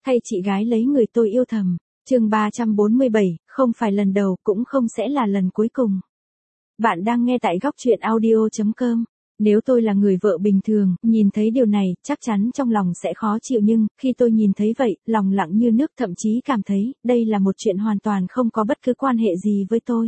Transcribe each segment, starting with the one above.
Thay chị gái lấy người tôi yêu thầm. Chương 347, không phải lần đầu cũng không sẽ là lần cuối cùng. Bạn đang nghe tại góc truyện audio.com. Nếu tôi là người vợ bình thường, nhìn thấy điều này, chắc chắn trong lòng sẽ khó chịu nhưng, khi tôi nhìn thấy vậy, lòng lặng như nước thậm chí cảm thấy, đây là một chuyện hoàn toàn không có bất cứ quan hệ gì với tôi.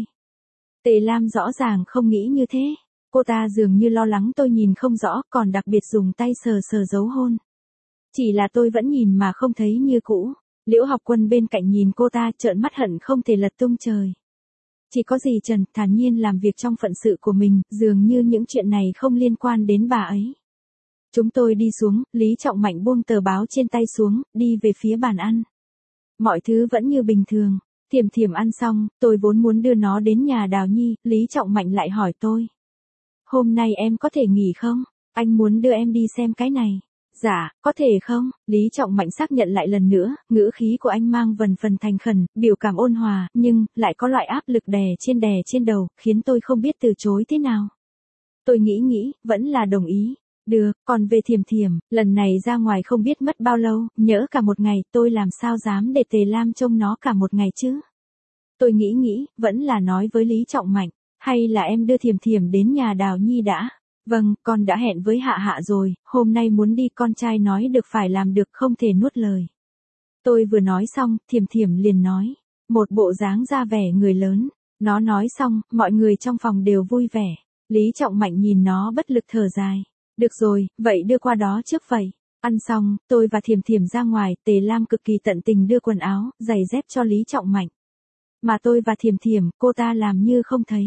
Tề Lam rõ ràng không nghĩ như thế. Cô ta dường như lo lắng tôi nhìn không rõ, còn đặc biệt dùng tay sờ sờ dấu hôn. Chỉ là tôi vẫn nhìn mà không thấy như cũ. Liễu Học Quân bên cạnh nhìn cô ta trợn mắt hận không thể lật tung trời. Chỉ có dì Trần thản nhiên làm việc trong phận sự của mình, dường như những chuyện này không liên quan đến bà ấy. Chúng tôi đi xuống, Lý Trọng Mạnh buông tờ báo trên tay xuống, đi về phía bàn ăn. Mọi thứ vẫn như bình thường. Thiểm Thiểm ăn xong, tôi vốn muốn đưa nó đến nhà Đào Nhi, Lý Trọng Mạnh lại hỏi tôi. Hôm nay em có thể nghỉ không? Anh muốn đưa em đi xem cái này. Dạ, có thể không? Lý Trọng Mạnh xác nhận lại lần nữa, ngữ khí của anh mang vần phần thành khẩn, biểu cảm ôn hòa, nhưng, lại có loại áp lực đè trên đầu, khiến tôi không biết từ chối thế nào. Tôi nghĩ, vẫn là đồng ý. Được, còn về Thiểm Thiểm, lần này ra ngoài không biết mất bao lâu, nhỡ cả một ngày, tôi làm sao dám để Tề Lam trông nó cả một ngày chứ? Tôi nghĩ, vẫn là nói với Lý Trọng Mạnh, hay là em đưa Thiểm Thiểm đến nhà Đào Nhi đã? Vâng, con đã hẹn với Hạ Hạ rồi, hôm nay muốn đi con trai nói được phải làm được không thể nuốt lời. Tôi vừa nói xong, Thiểm Thiểm liền nói, một bộ dáng ra vẻ người lớn. Nó nói xong, mọi người trong phòng đều vui vẻ. Lý Trọng Mạnh nhìn nó bất lực thở dài. Được rồi, vậy đưa qua đó trước vậy. Ăn xong, tôi và Thiểm Thiểm ra ngoài, Tề Lam cực kỳ tận tình đưa quần áo, giày dép cho Lý Trọng Mạnh. Mà tôi và Thiểm Thiểm, cô ta làm như không thấy.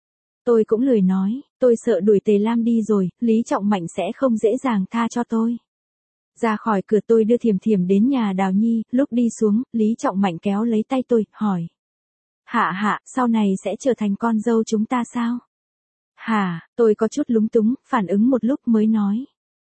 Tôi cũng lười nói, tôi sợ đuổi Tề Lam đi rồi, Lý Trọng Mạnh sẽ không dễ dàng tha cho tôi. Ra khỏi cửa tôi đưa Thiểm Thiểm đến nhà Đào Nhi, lúc đi xuống, Lý Trọng Mạnh kéo lấy tay tôi, hỏi. Hạ, sau này sẽ trở thành con dâu chúng ta sao? Hả, tôi có chút lúng túng, phản ứng một lúc mới nói.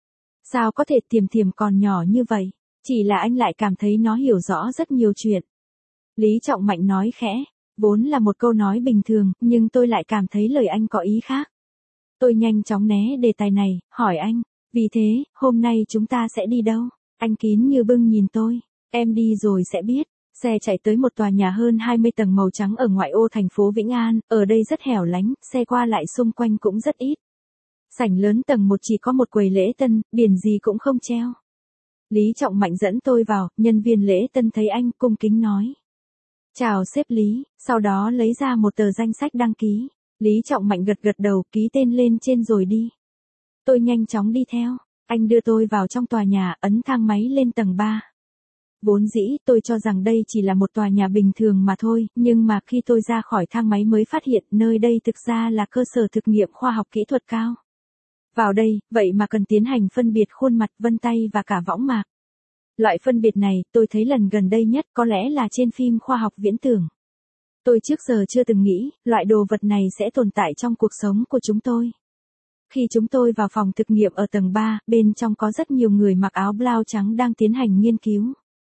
Sao có thể Thiểm Thiểm còn nhỏ như vậy? Chỉ là anh lại cảm thấy nó hiểu rõ rất nhiều chuyện. Lý Trọng Mạnh nói khẽ. Vốn là một câu nói bình thường, nhưng tôi lại cảm thấy lời anh có ý khác. Tôi nhanh chóng né đề tài này, hỏi anh, vì thế, hôm nay chúng ta sẽ đi đâu? Anh kín như bưng nhìn tôi, em đi rồi sẽ biết. Xe chạy tới một tòa nhà hơn 20 tầng màu trắng ở ngoại ô thành phố Vĩnh An, ở đây rất hẻo lánh, xe qua lại xung quanh cũng rất ít. Sảnh lớn tầng 1 chỉ có một quầy lễ tân, biển gì cũng không treo. Lý Trọng Mạnh dẫn tôi vào, nhân viên lễ tân thấy anh cung kính nói. Chào sếp Lý, sau đó lấy ra một tờ danh sách đăng ký. Lý Trọng Mạnh gật đầu, ký tên lên trên rồi đi. Tôi nhanh chóng đi theo. Anh đưa tôi vào trong tòa nhà, ấn thang máy lên tầng 3. Vốn dĩ, tôi cho rằng đây chỉ là một tòa nhà bình thường mà thôi, nhưng mà khi tôi ra khỏi thang máy mới phát hiện nơi đây thực ra là cơ sở thực nghiệm khoa học kỹ thuật cao. Vào đây, vậy mà cần tiến hành phân biệt khuôn mặt, vân tay và cả võng mạc. Loại phân biệt này, tôi thấy lần gần đây nhất có lẽ là trên phim khoa học viễn tưởng. Tôi trước giờ chưa từng nghĩ, loại đồ vật này sẽ tồn tại trong cuộc sống của chúng tôi. Khi chúng tôi vào phòng thực nghiệm ở tầng 3, bên trong có rất nhiều người mặc áo blau trắng đang tiến hành nghiên cứu.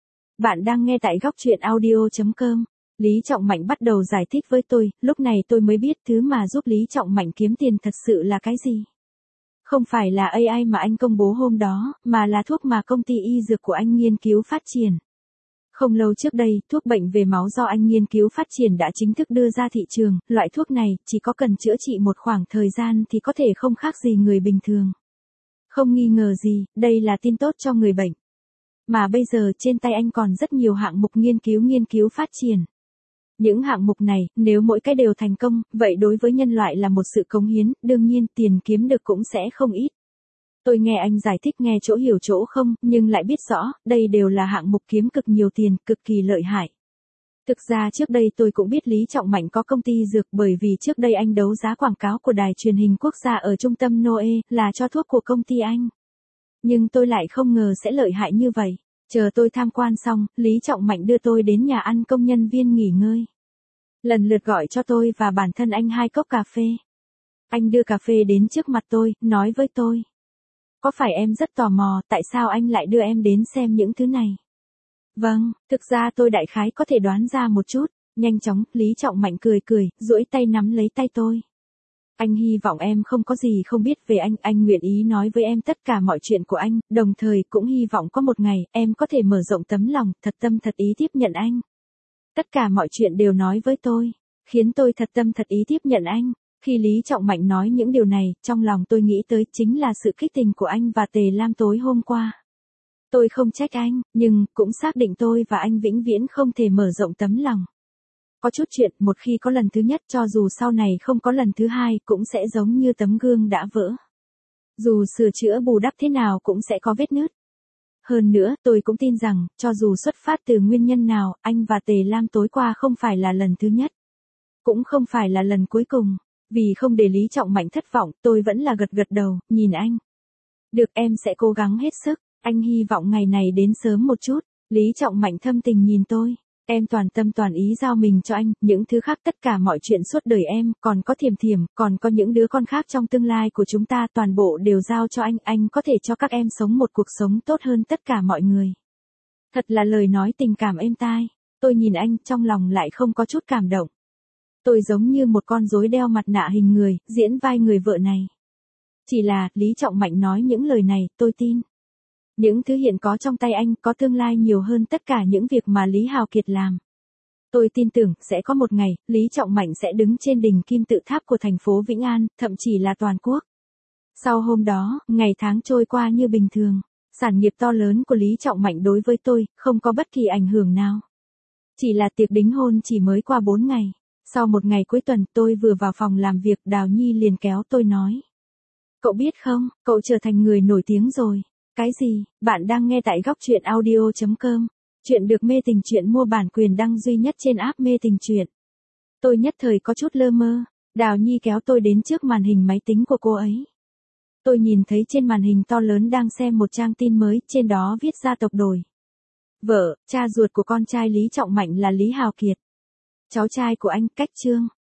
Bạn đang nghe tại góc truyện audio.com. Lý Trọng Mạnh bắt đầu giải thích với tôi, lúc này tôi mới biết thứ mà giúp Lý Trọng Mạnh kiếm tiền thật sự là cái gì. Không phải là AI mà anh công bố hôm đó, mà là thuốc mà công ty y dược của anh nghiên cứu phát triển. Không lâu trước đây, thuốc bệnh về máu do anh nghiên cứu phát triển đã chính thức đưa ra thị trường, loại thuốc này chỉ có cần chữa trị một khoảng thời gian thì có thể không khác gì người bình thường. Không nghi ngờ gì, đây là tin tốt cho người bệnh. Mà bây giờ trên tay anh còn rất nhiều hạng mục nghiên cứu phát triển. Những hạng mục này, nếu mỗi cái đều thành công, vậy đối với nhân loại là một sự cống hiến, đương nhiên tiền kiếm được cũng sẽ không ít. Tôi nghe anh giải thích nghe chỗ hiểu chỗ không, nhưng lại biết rõ, đây đều là hạng mục kiếm cực nhiều tiền, cực kỳ lợi hại. Thực ra trước đây tôi cũng biết Lý Trọng Mạnh có công ty dược bởi vì trước đây anh đấu giá quảng cáo của đài truyền hình quốc gia ở trung tâm Noe, là cho thuốc của công ty anh. Nhưng tôi lại không ngờ sẽ lợi hại như vậy. Chờ tôi tham quan xong, Lý Trọng Mạnh đưa tôi đến nhà ăn công nhân viên nghỉ ngơi. Lần lượt gọi cho tôi và bản thân anh 2 cốc cà phê. Anh đưa cà phê đến trước mặt tôi, nói với tôi. Có phải em rất tò mò, tại sao anh lại đưa em đến xem những thứ này? Vâng, thực ra tôi đại khái có thể đoán ra một chút. Nhanh chóng, Lý Trọng Mạnh cười, duỗi tay nắm lấy tay tôi. Anh hy vọng em không có gì không biết về anh nguyện ý nói với em tất cả mọi chuyện của anh, đồng thời cũng hy vọng có một ngày em có thể mở rộng tấm lòng, thật tâm thật ý tiếp nhận anh. Tất cả mọi chuyện đều nói với tôi, khiến tôi thật tâm thật ý tiếp nhận anh. Khi Lý Trọng Mạnh nói những điều này, trong lòng tôi nghĩ tới chính là sự kích tình của anh và Tề Lam tối hôm qua. Tôi không trách anh, nhưng cũng xác định tôi và anh vĩnh viễn không thể mở rộng tấm lòng. Có chút chuyện, một khi có lần thứ nhất cho dù sau này không có lần thứ hai cũng sẽ giống như tấm gương đã vỡ. Dù sửa chữa bù đắp thế nào cũng sẽ có vết nứt. Hơn nữa, tôi cũng tin rằng, cho dù xuất phát từ nguyên nhân nào, anh và Tề Lam tối qua không phải là lần thứ nhất. Cũng không phải là lần cuối cùng. Vì không để Lý Trọng Mạnh thất vọng, tôi vẫn là gật đầu, nhìn anh. Được, em sẽ cố gắng hết sức, anh hy vọng ngày này đến sớm một chút. Lý Trọng Mạnh thâm tình nhìn tôi. Em toàn tâm toàn ý giao mình cho anh, những thứ khác tất cả mọi chuyện suốt đời em, còn có Thiềm Thiềm, còn có những đứa con khác trong tương lai của chúng ta toàn bộ đều giao cho anh có thể cho các em sống một cuộc sống tốt hơn tất cả mọi người. Thật là lời nói tình cảm êm tai, tôi nhìn anh trong lòng lại không có chút cảm động. Tôi giống như một con rối đeo mặt nạ hình người, diễn vai người vợ này. Chỉ là, Lý Trọng Mạnh nói những lời này, tôi tin. Những thứ hiện có trong tay anh có tương lai nhiều hơn tất cả những việc mà Lý Hào Kiệt làm. Tôi tin tưởng sẽ có một ngày, Lý Trọng Mạnh sẽ đứng trên đỉnh kim tự tháp của thành phố Vĩnh An, thậm chí là toàn quốc. Sau hôm đó, ngày tháng trôi qua như bình thường. Sản nghiệp to lớn của Lý Trọng Mạnh đối với tôi, không có bất kỳ ảnh hưởng nào. Chỉ là tiệc đính hôn chỉ mới qua 4 ngày. Sau một ngày cuối tuần, tôi vừa vào phòng làm việc, Đào Nhi liền kéo tôi nói. Cậu biết không, cậu trở thành người nổi tiếng rồi. Cái gì? Bạn đang nghe tại góc truyện audio.com. Chuyện được mê tình truyện mua bản quyền đăng duy nhất trên app mê tình truyện. Tôi nhất thời có chút lơ mơ. Đào Nhi kéo tôi đến trước màn hình máy tính của cô ấy. Tôi nhìn thấy trên màn hình to lớn đang xem một trang tin mới, trên đó viết gia tộc đổi vợ, cha ruột của con trai Lý Trọng Mạnh là Lý Hào Kiệt. Cháu trai của anh, Cách Trương,